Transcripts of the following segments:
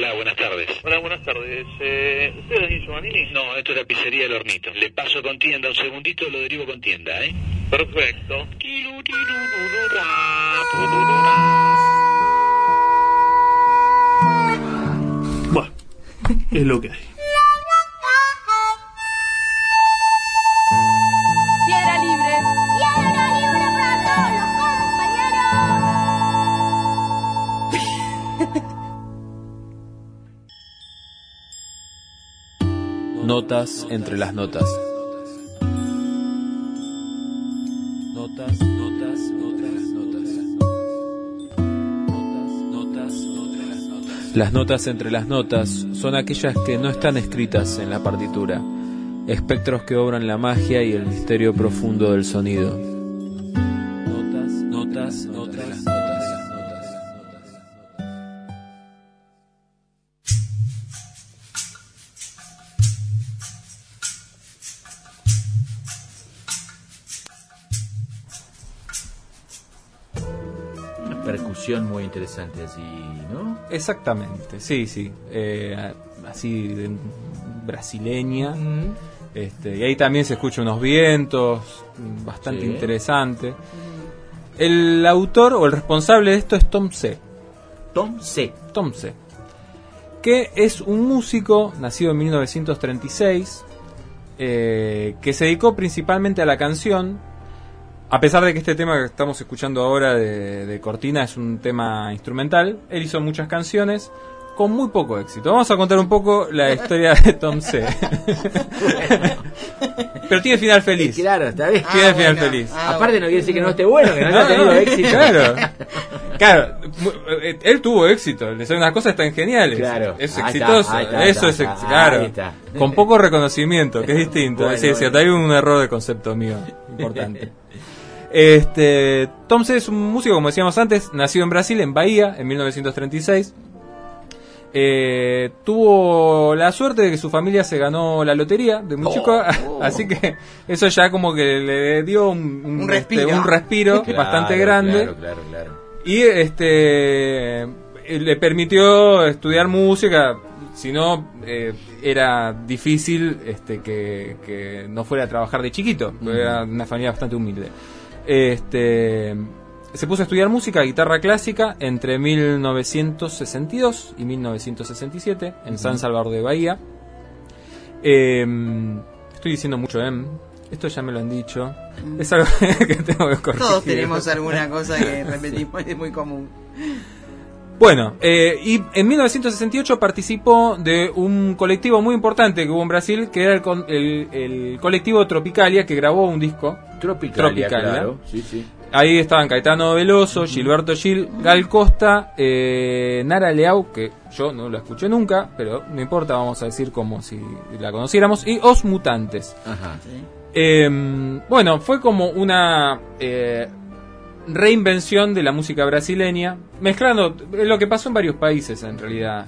Hola, buenas tardes. Hola, buenas tardes. ¿Usted es Daniel Giovannini? No, esto es la pizzería del Hornito. Le paso con tienda, un segundito, lo derivo con tienda, ¿eh? Perfecto. Bueno, es lo que hay. Piedra libre. ¡Piedra libre para todos los compañeros! Notas entre las notas. Notas entre las notas. Las notas entre las notas son aquellas que no están escritas en la partitura, espectros que obran la magia y el misterio profundo del sonido. Notas entre las notas. Percusión muy interesante así, ¿no? Exactamente, sí. Así brasileña. Y ahí también se escuchan unos vientos bastante interesante. El autor o el responsable de esto es Tom C. Tom C, que es un músico nacido en 1936, que se dedicó principalmente a la canción. A pesar de que este tema que estamos escuchando ahora de Cortina es un tema instrumental, él hizo muchas canciones con muy poco éxito. Vamos a contar un poco la historia de Tom C. Pero tiene final feliz. Claro, está bien. Tiene final feliz. Aparte no quiere decir que no esté bueno, que no haya tenido éxito. Claro, él tuvo éxito. Les unas cosas tan geniales. Claro. Es Ahí exitoso. está. Claro. Ahí está. Con poco reconocimiento, que es distinto. Bueno, Sí, hay un error de concepto mío importante. Tom C es un músico, como decíamos antes, nacido en Brasil, en Bahía, en 1936. Tuvo la suerte de que su familia se ganó la lotería de muy chico, así que eso ya como que le dio un respiro bastante grande. Claro. Y le permitió estudiar música. Si no, era difícil que no fuera a trabajar de chiquito, porque era una familia bastante humilde. Se puso a estudiar música, guitarra clásica, entre 1962 y 1967, en San Salvador de Bahía. Estoy diciendo mucho esto ya me lo han dicho. Es algo que tengo que corregir. Todos tenemos alguna cosa que repetimos, es muy común. Bueno, y en 1968 participó de un colectivo muy importante que hubo en Brasil, que era el colectivo Tropicalia, que grabó un disco. Tropicalia. Claro. Sí. Ahí estaban Caetano Veloso, Gilberto Gil, Gal Costa, Nara Leao, que yo no la escuché nunca, pero no importa, vamos a decir como si la conociéramos, y Os Mutantes. Ajá. Bueno, fue como una reinvención de la música brasileña, mezclando lo que pasó en varios países en realidad.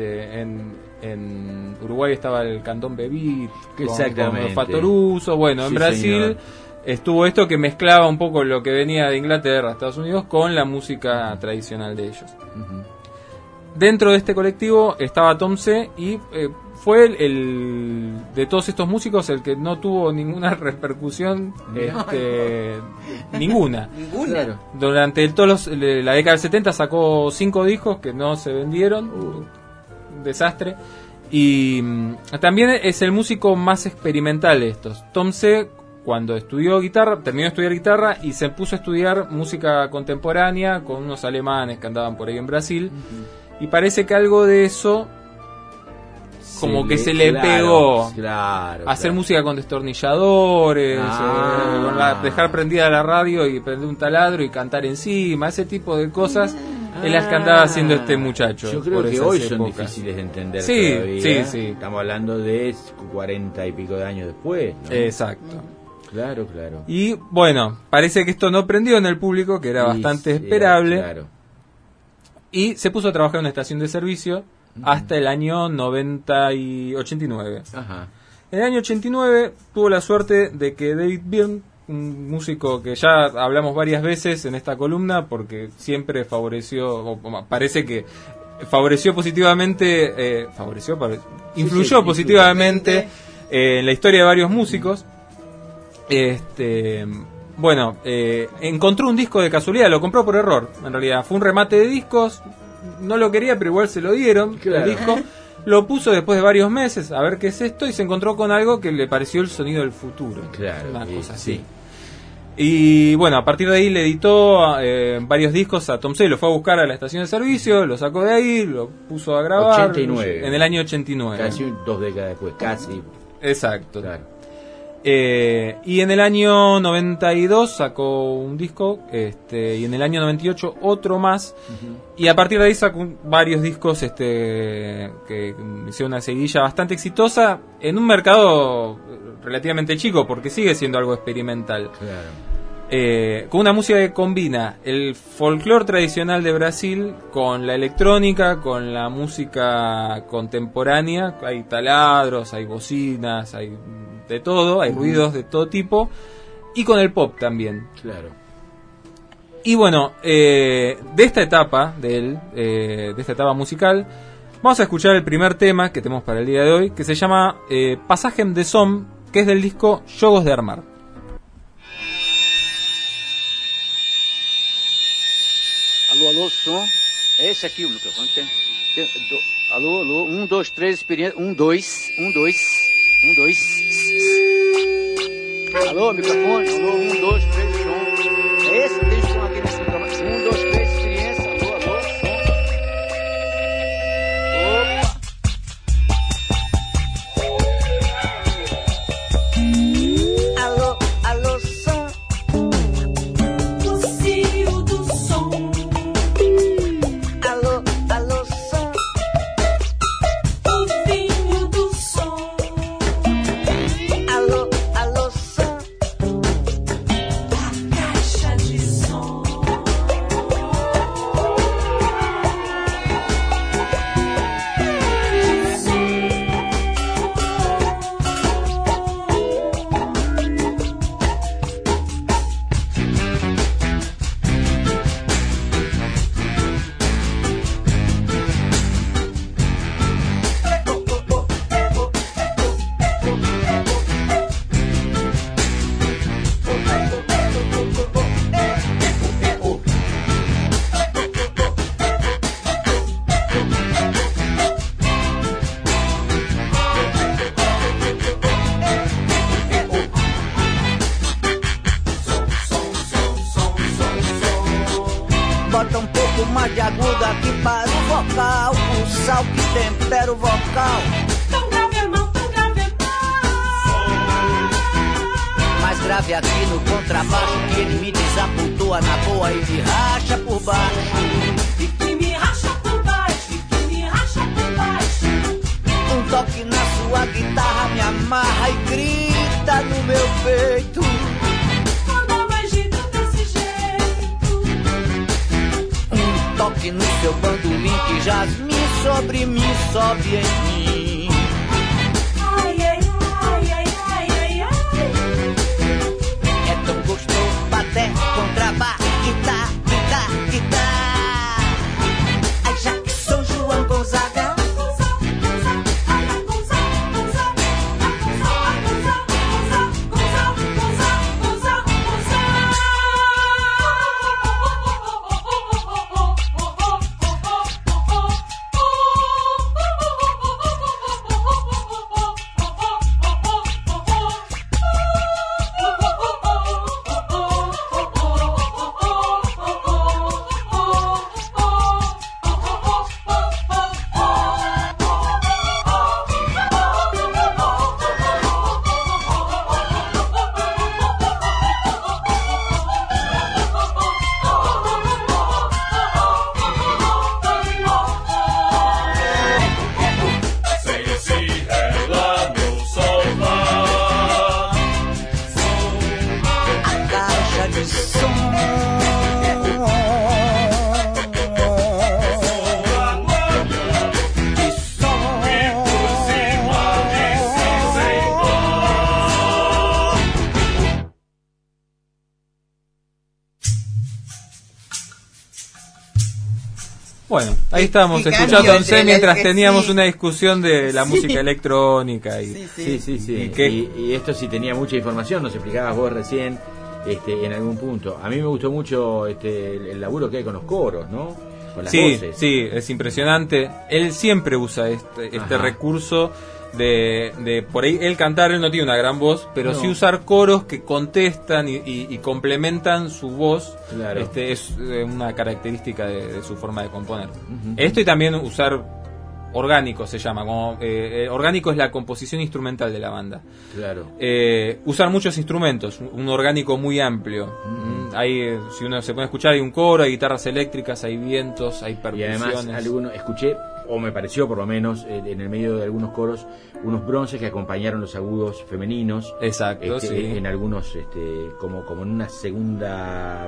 En Uruguay estaba el Cantón Bebit con los Fatoruso. Bueno, en Brasil, señor, estuvo esto que mezclaba un poco lo que venía de Inglaterra, Estados Unidos, con la música tradicional de ellos. Dentro de este colectivo estaba Tom C. y fue el de todos estos músicos el que no tuvo ninguna repercusión, ninguna. Claro. Durante la década del 70 sacó 5 discos que no se vendieron, un desastre. Y también es el músico más experimental de estos. Tom C., cuando terminó de estudiar guitarra y se puso a estudiar música contemporánea con unos alemanes que andaban por ahí en Brasil. Y parece que algo de eso como que se le pegó. Hacer música con destornilladores, dejar prendida la radio y prender un taladro y cantar encima, ese tipo de cosas es las que andaba haciendo este muchacho. Yo creo que hoy son difíciles de entender todavía. Sí. Estamos hablando de 40 y pico de años después, ¿no? Exacto. Claro. Y bueno, parece que esto no prendió en el público, que era bastante esperable. Claro. Y se puso a trabajar en una estación de servicio hasta el año 89. Ajá. En el año 89 tuvo la suerte de que David Byrne, un músico que ya hablamos varias veces en esta columna, porque siempre favoreció, o parece que influyó positivamente en la historia de varios músicos. Bueno, encontró un disco de casualidad, lo compró por error, en realidad. Fue un remate de discos, no lo quería, pero igual se lo dieron, claro. El disco. Lo puso después de varios meses a ver qué es esto y se encontró con algo que le pareció el sonido del futuro. Claro, una cosa así. sí. Y bueno, a partir de ahí le editó varios discos a Tom C. Lo fue a buscar a la estación de servicio, lo sacó de ahí, lo puso a grabar. 89. En el año 89. Casi 2 décadas después, casi. Exacto. Claro. Y en el año 92 sacó un disco, y en el año 98 otro más. Uh-huh. Y a partir de ahí sacó varios discos que hicieron una seguidilla bastante exitosa en un mercado relativamente chico, porque sigue siendo algo experimental. Claro. Con una música que combina el folclore tradicional de Brasil con la electrónica, con la música contemporánea. Hay taladros, hay bocinas, hay de todo, hay ruidos de todo tipo, y con el pop también. Claro. Y bueno, de esta etapa de él, de esta etapa musical, vamos a escuchar el primer tema que tenemos para el día de hoy, que se llama Passagem de Som, que es del disco Jogos de Armar. Alô, alô, som. É esse aqui o microfone. Alô, alô, 1, 2, 3, experiência. 1, 2, 1, 2, 1, 2. Alô, microfone. Alô, 1, 2, 3, som. É esse? Tem som aqui nesse microfone. 1, 2, 3, experiência. Alô, alô, som. Opa! Alô, alô, som. O cio do som. Alô, alô, som. O vinho do som. Alô, alô, som. A caixa de som. Bota um pouco mais de agudo aqui para o vocal. O sal que tempera o vocal. Tão grave é mal, tão grave é mal. Mais grave aqui no contrabaixo, que ele me desapontoa na boa e me racha por baixo. E que me racha por baixo, e que me racha por baixo. Um toque na sua guitarra me amarra e grita no meu peito. Quando mais agita desse jeito. Um toque no seu bandolim que jasme sobre mim, sobe em mim. Ai, ai, ai, ai, ai, ai, ai. É tão gostoso bater contrabaixo, guitarra, guitarra, guitarra. Ai, já que sou João Gonzaga. Bueno, ahí estábamos Qué escuchando cambio a Tom C entre mientras el- teníamos sí. una discusión de la Sí. música electrónica. Y, Sí. ¿Y qué? Y esto sí tenía mucha información, nos explicabas vos recién en algún punto. A mí me gustó mucho el laburo que hay con los coros, ¿no? Con las Sí, voces. sí, es impresionante. Él siempre usa este Ajá. recurso de por ahí él cantar, él no tiene una gran voz, pero No. sí usar coros que contestan y complementan su voz. Claro. Es una característica de su forma de componer. Ujú. Esto y también usar orgánico se llama, como orgánico es la composición instrumental de la banda. Claro. Usar muchos instrumentos, un orgánico muy amplio. Hay, si uno se pone a escuchar, hay un coro, hay guitarras eléctricas, hay vientos, hay Y percusiones. además escuché, o me pareció por lo menos, en el medio de algunos coros, unos bronces que acompañaron los agudos femeninos. Exacto, sí. En algunos, como en una segunda,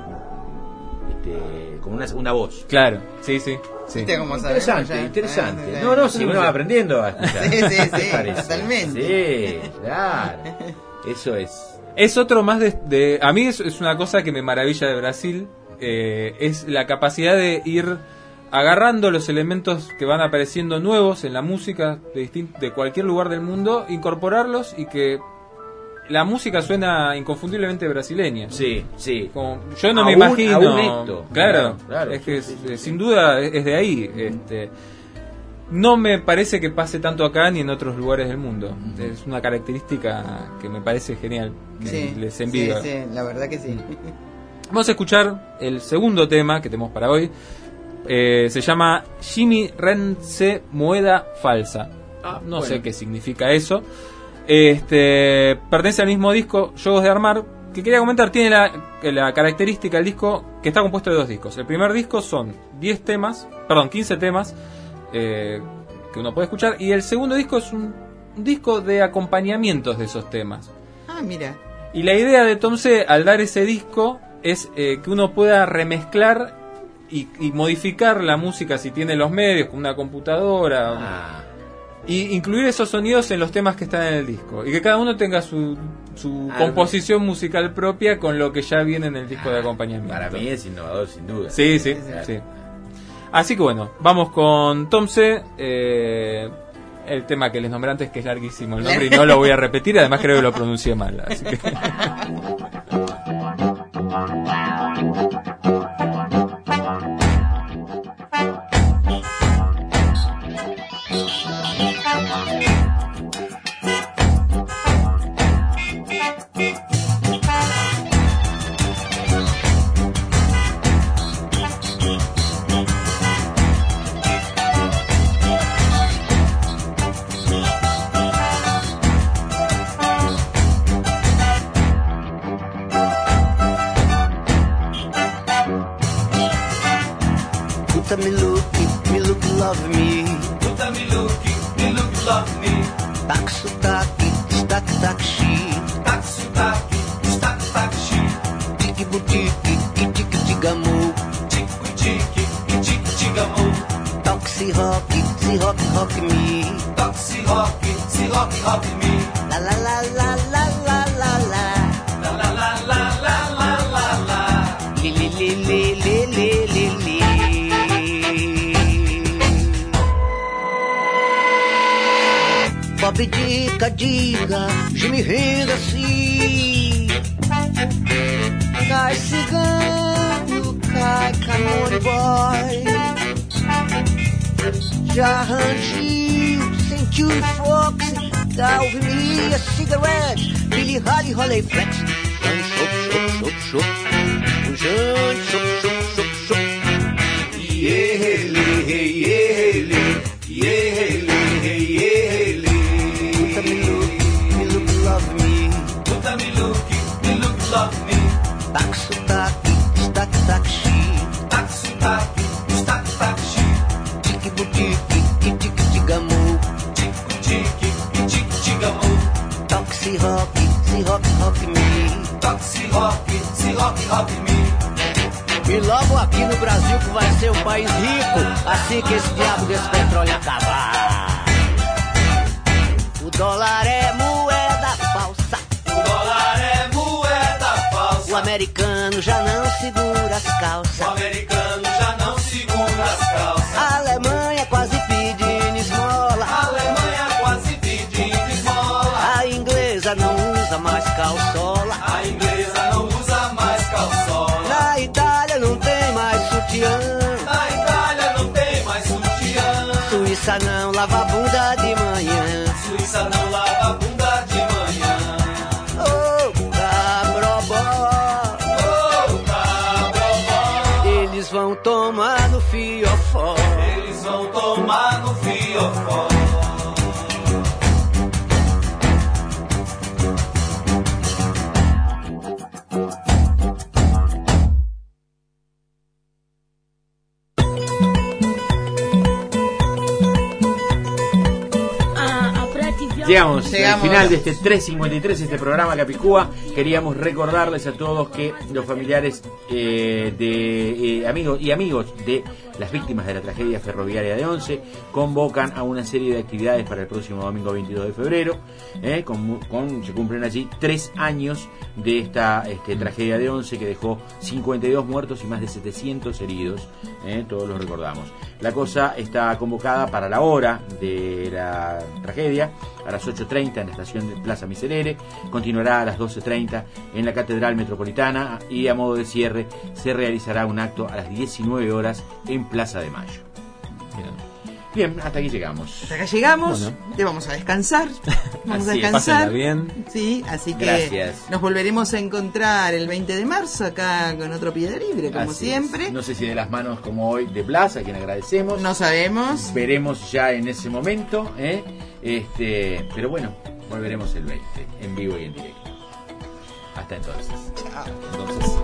como una segunda voz. Claro, sí. ¿Viste cómo sabemos Interesante, ya? interesante. Ah, No, sí, uno va aprendiendo a escuchar. Sí, sí, ¿Qué sí, parece? totalmente. Sí, claro. Eso es. Es otro más de a mí es una cosa que me maravilla de Brasil, es la capacidad de ir agarrando los elementos que van apareciendo nuevos en la música de cualquier lugar del mundo, incorporarlos y que la música suena inconfundiblemente brasileña. Sí. Como, yo no me Aún- imagino. aún esto. Claro, Claro, es que sí. sin duda es de ahí. No me parece que pase tanto acá ni en otros lugares del mundo. Es una característica que me parece genial. Que Sí, les envidio. sí, la verdad que sí. Vamos a escuchar el segundo tema que tenemos para hoy. Se llama Jimmy Rense Moeda Falsa. No sé qué significa eso. Pertenece al mismo disco Juegos de Armar, que quería comentar, tiene la característica del disco que está compuesto de dos discos. El primer disco son 15 temas que uno puede escuchar, y el segundo disco es un disco de acompañamientos de esos temas. Ah, mira. Y la idea de Tom C al dar ese disco es que uno pueda remezclar y modificar la música si tiene los medios, con una computadora, y incluir esos sonidos en los temas que están en el disco, y que cada uno tenga su composición musical propia con lo que ya viene en el disco de acompañamiento. Para mí es innovador, sin duda. Sí. Así que bueno, vamos con Tom C, el tema que les nombré antes, que es larguísimo el nombre y no lo voy a repetir, además creo que lo pronuncié mal, así que... Puta me look, love me. Puta me look, love me. Tak sotaque, destaque, taxi. Tak sotaque, destaque, taxi. Tique boutique, tique tigamu. Tique, tigamu. Toxi rock, si rock me. Toxi rock me. La la la la la la la la. La la la la la la la la. Li li li li li li li li. Bob diga, Jimmy rindo assim. Cai cigano, cai canone boy. Já rangiu, sentiu o fox, dá o me a cigarette, Billy Holly, Holly Flex. Chup, chup. Puta me look, love me. Tak sotaque, destaque, taxi. Tak sotaque, destaque, taxi. Tique boutique, tique tigamu. Tique, tigamu. Toxi rock, si rock me. Toxi rock me. E logo aqui no Brasil que vai ser um país rico, assim que esse diabo desse petróleo acabar. O dólar é moeda falsa. O dólar é moeda falsa. O americano já não segura as calças. O americano já não segura as calças. sutiã. Na Itália não tem mais sutiã. Suíça não lava a bunda de manhã. Suíça não lava a bunda de manhã. Oh, cabrobó. Oh, cabrobó. Eles vão tomar no fiofó. Eles vão tomar no fiofó. Llegamos al Llegamos. final de este 353, este programa Capicúa. Queríamos recordarles a todos que los familiares amigos de las víctimas de la tragedia ferroviaria de Once convocan a una serie de actividades para el próximo domingo 22 de febrero. Se cumplen allí 3 años de esta tragedia de Once, que dejó 52 muertos y más de 700 heridos. Todos lo recordamos. La cosa está convocada para la hora de la tragedia, a las 8:30 en la estación de Plaza Miserere, continuará a las 12:30 en la Catedral Metropolitana y a modo de cierre se realizará un acto a las 19 horas en Plaza de Mayo. Bien, hasta aquí llegamos. Hasta acá llegamos, Bueno. te vamos a descansar. Vamos a Así es. descansar. Pásenla bien. Sí, así que Gracias. nos volveremos a encontrar el 20 de marzo acá con otro Piedra Libre, como Así siempre. es. No sé si de las manos como hoy de Blas, a quien agradecemos. No sabemos. Veremos ya en ese momento, pero bueno, volveremos el 20 en vivo y en directo. Hasta entonces. Chao. Entonces.